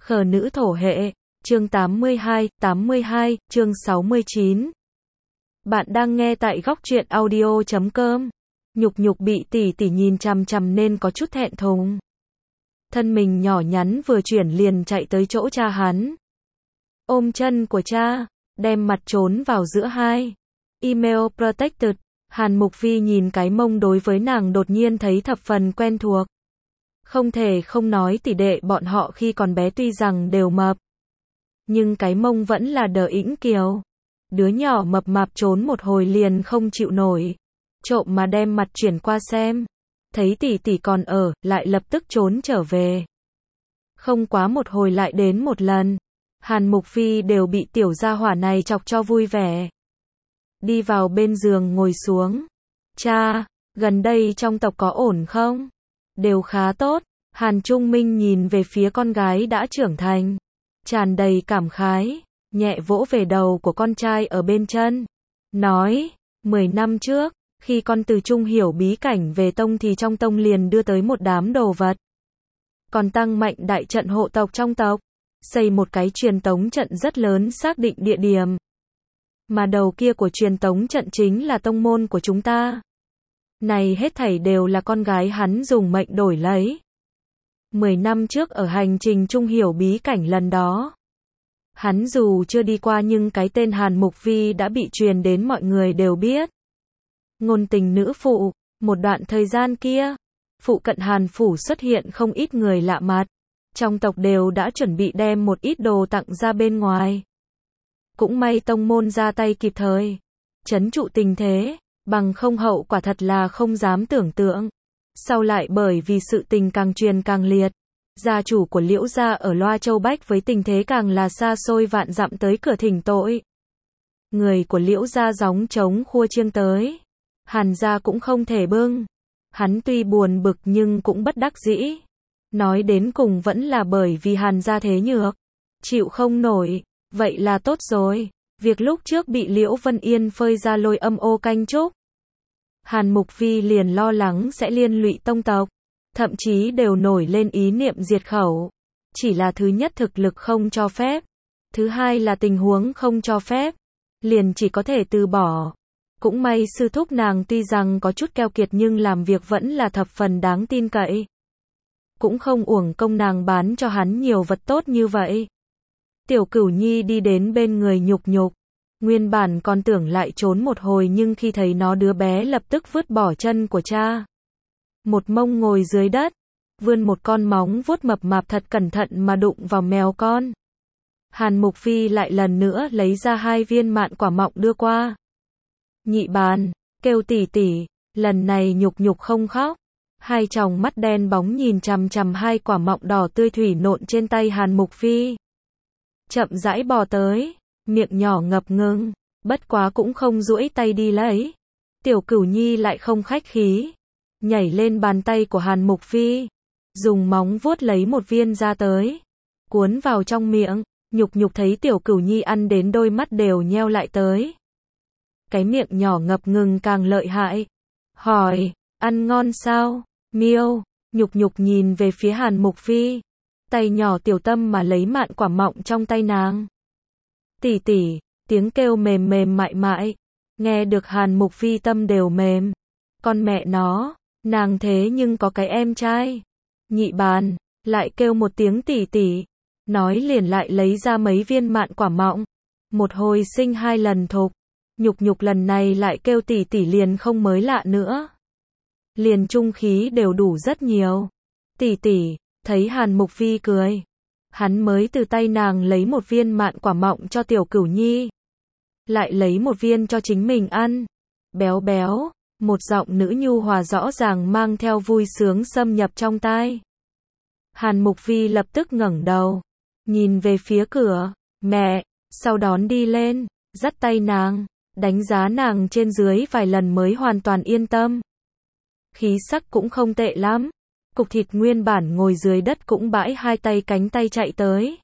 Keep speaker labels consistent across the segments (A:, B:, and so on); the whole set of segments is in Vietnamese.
A: Khờ nữ thổ hệ, chương 82, chương 69. Bạn đang nghe tại góc truyện audio.com. Nhục nhục bị tỷ tỷ nhìn chằm chằm nên có chút thẹn thùng. Thân mình nhỏ nhắn vừa chuyển liền chạy tới chỗ cha hắn. Ôm chân của cha, đem mặt trốn vào giữa hai. Email protected. Hàn Mục Vi nhìn cái mông đối với nàng đột nhiên thấy thập phần quen thuộc. Không thể không nói tỷ đệ bọn họ khi còn bé tuy rằng đều mập, nhưng cái mông vẫn là đờ ĩnh kiều. Đứa nhỏ mập mạp trốn một hồi liền không chịu nổi, trộm mà đem mặt chuyển qua xem, thấy tỷ tỷ còn ở, lại lập tức trốn trở về. Không quá một hồi lại đến một lần, Hàn Mục Vi đều bị tiểu gia hỏa này chọc cho vui vẻ. Đi vào bên giường ngồi xuống. Cha, gần đây trong tộc có ổn không? Đều khá tốt. Hàn Trung Minh nhìn về phía con gái đã trưởng thành, tràn đầy cảm khái, nhẹ vỗ về đầu của con trai ở bên chân, nói, 10 năm trước, khi con từ Trung hiểu bí cảnh về tông thì trong tông liền đưa tới một đám đồ vật. Còn tăng mạnh đại trận hộ tộc trong tộc, xây một cái truyền tống trận rất lớn xác định địa điểm. Mà đầu kia của truyền tống trận chính là tông môn của chúng ta. Này hết thảy đều là con gái hắn dùng mệnh đổi lấy. 10 năm trước ở hành trình Trung hiểu bí cảnh lần đó, hắn dù chưa đi qua nhưng cái tên Hàn Mục Vi đã bị truyền đến mọi người đều biết. Ngôn tình nữ phụ, một đoạn thời gian kia, phụ cận Hàn phủ xuất hiện không ít người lạ mặt, trong tộc đều đã chuẩn bị đem một ít đồ tặng ra bên ngoài. Cũng may tông môn ra tay kịp thời, trấn trụ tình thế, bằng không hậu quả thật là không dám tưởng tượng. Sau lại bởi vì sự tình càng truyền càng liệt, gia chủ của Liễu gia ở Loa Châu Bách với tình thế càng là xa xôi vạn dặm tới cửa thỉnh tội. Người của Liễu gia gióng trống khua chiêng tới, Hàn gia cũng không thể bưng. Hắn tuy buồn bực nhưng cũng bất đắc dĩ. Nói đến cùng vẫn là bởi vì Hàn gia thế nhược, chịu không nổi, vậy là tốt rồi. Việc lúc trước bị Liễu Vân Yên phơi ra lôi âm ô canh chúc, Hàn Mục Vi liền lo lắng sẽ liên lụy tông tộc, thậm chí đều nổi lên ý niệm diệt khẩu. Chỉ là thứ nhất thực lực không cho phép, thứ hai là tình huống không cho phép, liền chỉ có thể từ bỏ. Cũng may sư thúc nàng tuy rằng có chút keo kiệt nhưng làm việc vẫn là thập phần đáng tin cậy. Cũng không uổng công nàng bán cho hắn nhiều vật tốt như vậy. Tiểu Cửu Nhi đi đến bên người Nhục Nhục. Nguyên bản còn tưởng lại trốn một hồi nhưng khi thấy nó đứa bé lập tức vứt bỏ chân của cha. Một mông ngồi dưới đất, vươn một con móng vuốt mập mạp thật cẩn thận mà đụng vào mèo con. Hàn Mục Vi lại lần nữa lấy ra 2 viên mạn quả mọng đưa qua. Nhị bàn, kêu tỷ tỷ, lần này Nhục Nhục không khóc. Hai tròng mắt đen bóng nhìn chằm chằm 2 quả mọng đỏ tươi thủy nộn trên tay Hàn Mục Vi. Chậm rãi bò tới, miệng nhỏ ngập ngừng, bất quá cũng không duỗi tay đi lấy. Tiểu Cửu Nhi lại không khách khí, nhảy lên bàn tay của Hàn Mục Vi, dùng móng vuốt lấy một viên ra tới, cuốn vào trong miệng. Nhục Nhục thấy Tiểu Cửu Nhi ăn đến đôi mắt đều nheo lại tới. Cái miệng nhỏ ngập ngừng càng lợi hại. Hỏi, ăn ngon sao? Miêu, Nhục Nhục nhìn về phía Hàn Mục Vi, tay nhỏ tiểu tâm mà lấy mạn quả mọng trong tay nàng. Tỷ tỷ, tiếng kêu mềm mềm mại mại, nghe được Hàn Mục Vi tâm đều mềm. Con mẹ nó, nàng thế nhưng có cái em trai. Nhị bàn, lại kêu một tiếng tỷ tỷ, nói liền lại lấy ra mấy viên mạn quả mọng. Một hồi sinh 2 lần thục, Nhục Nhục lần này lại kêu tỷ tỷ liền không mới lạ nữa. Liền trung khí đều đủ rất nhiều. Tỷ tỷ, thấy Hàn Mục Vi cười, hắn mới từ tay nàng lấy một viên mạn quả mọng cho Tiểu Cửu Nhi, lại lấy một viên cho chính mình ăn. Béo béo, một giọng nữ nhu hòa rõ ràng mang theo vui sướng xâm nhập trong tai. Hàn Mục Vi lập tức ngẩng đầu, nhìn về phía cửa, mẹ, sau đón đi lên, dắt tay nàng, đánh giá nàng trên dưới vài lần mới hoàn toàn yên tâm. Khí sắc cũng không tệ lắm. Cục thịt nguyên bản ngồi dưới đất cũng bãi 2 tay cánh tay chạy tới.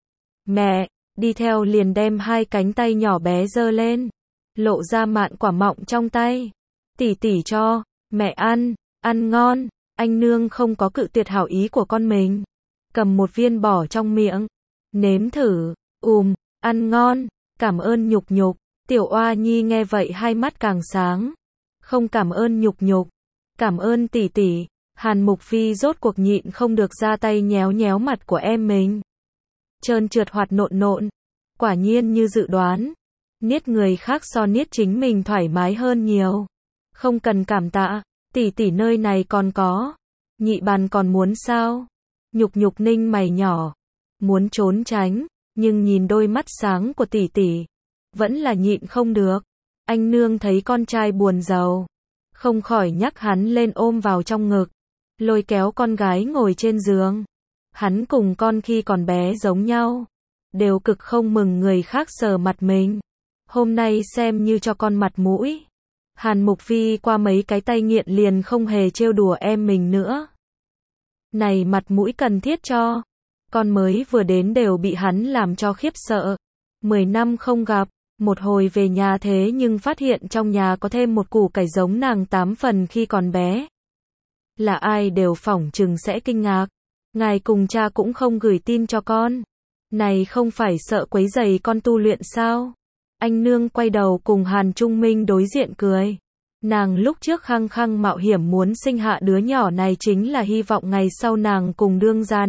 A: Mẹ, đi theo liền đem 2 cánh tay nhỏ bé giơ lên, lộ ra mạn quả mọng trong tay. Tỷ tỷ cho, mẹ ăn ngon, anh nương không có cự tuyệt hảo ý của con mình. cầm một viên bỏ trong miệng. Nếm thử, ăn ngon, cảm ơn Nhục Nhục. Tiểu Oa Nhi nghe vậy hai mắt càng sáng. Không cảm ơn Nhục Nhục, cảm ơn tỷ tỷ. Hàn Mục Phi rốt cuộc nhịn không được ra tay nhéo nhéo mặt của em mình. Trơn trượt hoạt nộn nộn, quả nhiên như dự đoán. Niết người khác so niết chính mình thoải mái hơn nhiều. Không cần cảm tạ, tỷ tỷ nơi này còn có. Nhị bàn còn muốn sao? Nhục Nhục ninh mày nhỏ, muốn trốn tránh, nhưng nhìn đôi mắt sáng của tỷ tỷ, vẫn là nhịn không được. Anh nương thấy con trai buồn rầu, không khỏi nhắc hắn lên ôm vào trong ngực, lôi kéo con gái ngồi trên giường. Hắn cùng con khi còn bé giống nhau, đều cực không mừng người khác sờ mặt mình. Hôm nay xem như cho con mặt mũi. Hàn Mục Phi qua mấy cái tay nghiện liền không hề trêu đùa em mình nữa. Này mặt mũi cần thiết cho. Con mới vừa đến đều bị hắn làm cho khiếp sợ. 10 năm không gặp, một hồi về nhà thế nhưng phát hiện trong nhà có thêm một củ cải giống nàng 8 phần khi còn bé. Là ai đều phỏng chừng sẽ kinh ngạc. Ngài cùng cha cũng không gửi tin cho con. Này không phải sợ quấy rầy con tu luyện sao? Anh nương quay đầu cùng Hàn Trung Minh đối diện cười. Nàng lúc trước khăng khăng mạo hiểm muốn sinh hạ đứa nhỏ này chính là hy vọng ngày sau nàng cùng đương gia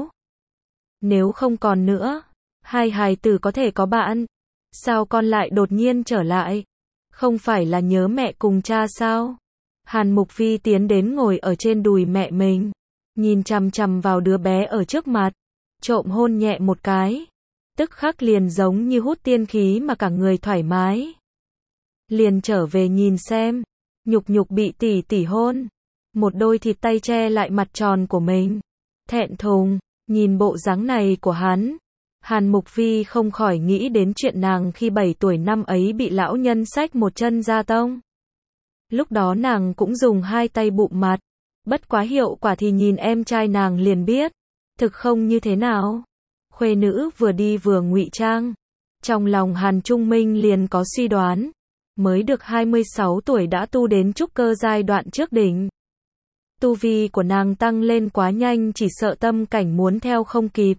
A: nếu không còn nữa, hai hài tử có thể có bạn. Sao con lại đột nhiên trở lại? Không phải là nhớ mẹ cùng cha sao? Hàn Mục Phi tiến đến ngồi ở trên đùi mẹ mình, nhìn chằm chằm vào đứa bé ở trước mặt, trộm hôn nhẹ một cái. Tức khắc liền giống như hút tiên khí mà cả người thoải mái. Liền trở về nhìn xem, Nhục Nhục bị tỷ tỷ hôn, một đôi thịt tay che lại mặt tròn của mình. Thẹn thùng, nhìn bộ dáng này của hắn, Hàn Mục Phi không khỏi nghĩ đến chuyện nàng khi 7 tuổi năm ấy bị lão nhân xách một chân ra tông. Lúc đó nàng cũng dùng hai tay bụm mặt, bất quá hiệu quả thì nhìn em trai nàng liền biết, thực không như thế nào. Khuê nữ vừa đi vừa ngụy trang. Trong lòng Hàn Trung Minh liền có suy đoán, mới được 26 tuổi đã tu đến trúc cơ giai đoạn trước đỉnh. Tu vi của nàng tăng lên quá nhanh chỉ sợ tâm cảnh muốn theo không kịp.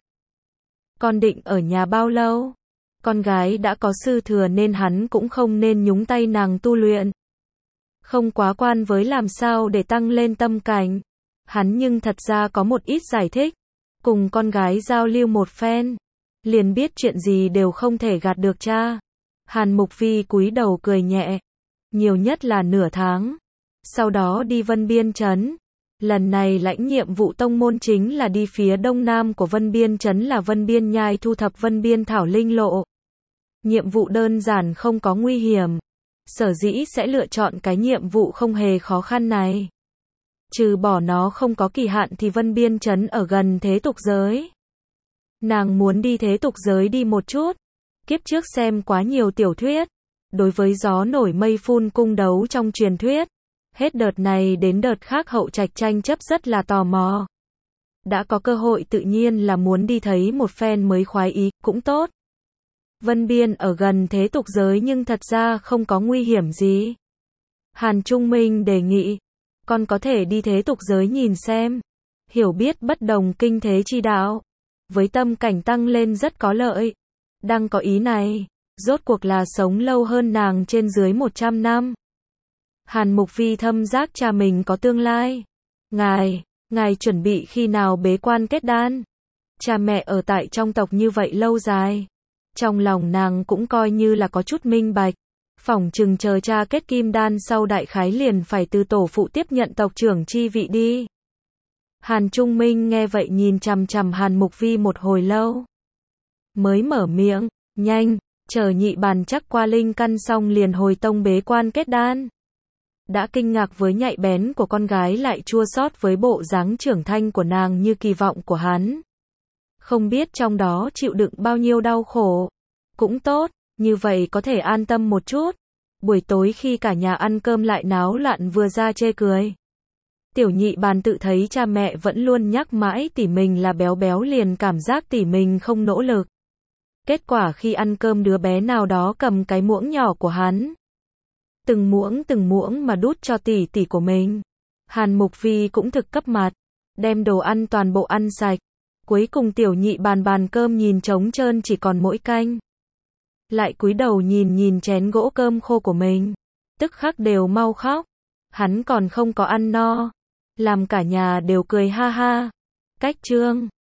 A: Con định ở nhà bao lâu? Con gái đã có sư thừa nên hắn cũng không nên nhúng tay nàng tu luyện. Không quá quan với làm sao để tăng lên tâm cảnh. Hắn nhưng thật ra có một ít giải thích. Cùng con gái giao lưu một phen, liền biết chuyện gì đều không thể gạt được cha. Hàn Mục Phi cúi đầu cười nhẹ, nhiều nhất là nửa tháng. Sau đó đi Vân Biên Trấn. Lần này lãnh nhiệm vụ tông môn chính là đi phía đông nam của Vân Biên Trấn là Vân Biên Nhai thu thập Vân Biên Thảo Linh Lộ. Nhiệm vụ đơn giản không có nguy hiểm. Sở dĩ sẽ lựa chọn cái nhiệm vụ không hề khó khăn này. Trừ bỏ nó không có kỳ hạn thì Vân Biên Trấn ở gần thế tục giới. Nàng muốn đi thế tục giới đi một chút. Kiếp trước xem quá nhiều tiểu thuyết. Đối với gió nổi mây phun cung đấu trong truyền thuyết. Hết đợt này đến đợt khác hậu trạch tranh chấp rất là tò mò. Đã có cơ hội tự nhiên là muốn đi thấy một phen mới khoái ý, cũng tốt. Vân Biên ở gần thế tục giới nhưng thật ra không có nguy hiểm gì. Hàn Trung Minh đề nghị, con có thể đi thế tục giới nhìn xem. Hiểu biết bất đồng kinh thế chi đạo. Với tâm cảnh tăng lên rất có lợi. Đang có ý này, rốt cuộc là sống lâu hơn nàng trên dưới 100 năm. Hàn Mục Phi thâm giác cha mình có tương lai. Ngài chuẩn bị khi nào bế quan kết đan? Cha mẹ ở tại trong tộc như vậy lâu dài. Trong lòng nàng cũng coi như là có chút minh bạch. Phỏng chừng chờ cha kết kim đan sau đại khái liền phải từ tổ phụ tiếp nhận tộc trưởng chi vị đi. Hàn Trung Minh nghe vậy nhìn chằm chằm Hàn Mục Phi một hồi lâu. Mới mở miệng, nhanh, chờ nhị bàn chắc qua linh căn xong liền hồi tông bế quan kết đan. Đã kinh ngạc với nhạy bén của con gái lại chua xót với bộ dáng trưởng thành của nàng như kỳ vọng của hắn. Không biết trong đó chịu đựng bao nhiêu đau khổ. Cũng tốt, như vậy có thể an tâm một chút. Buổi tối khi cả nhà ăn cơm lại náo loạn vừa ra chê cười. Tiểu nhị bàn tự thấy cha mẹ vẫn luôn nhắc mãi tỷ mình là béo béo liền cảm giác tỷ mình không nỗ lực. Kết quả khi ăn cơm đứa bé nào đó cầm cái muỗng nhỏ của hắn. Từng muỗng mà đút cho tỷ tỷ của mình. Hàn Mục Phi cũng thực cấp mặt. Đem đồ ăn toàn bộ ăn sạch. Cuối cùng tiểu nhị bàn cơm nhìn trống trơn chỉ còn mỗi canh. Lại cúi đầu nhìn chén gỗ cơm khô của mình. Tức khắc đều mau khóc. Hắn còn không có ăn no. Làm cả nhà đều cười ha ha. Cách chương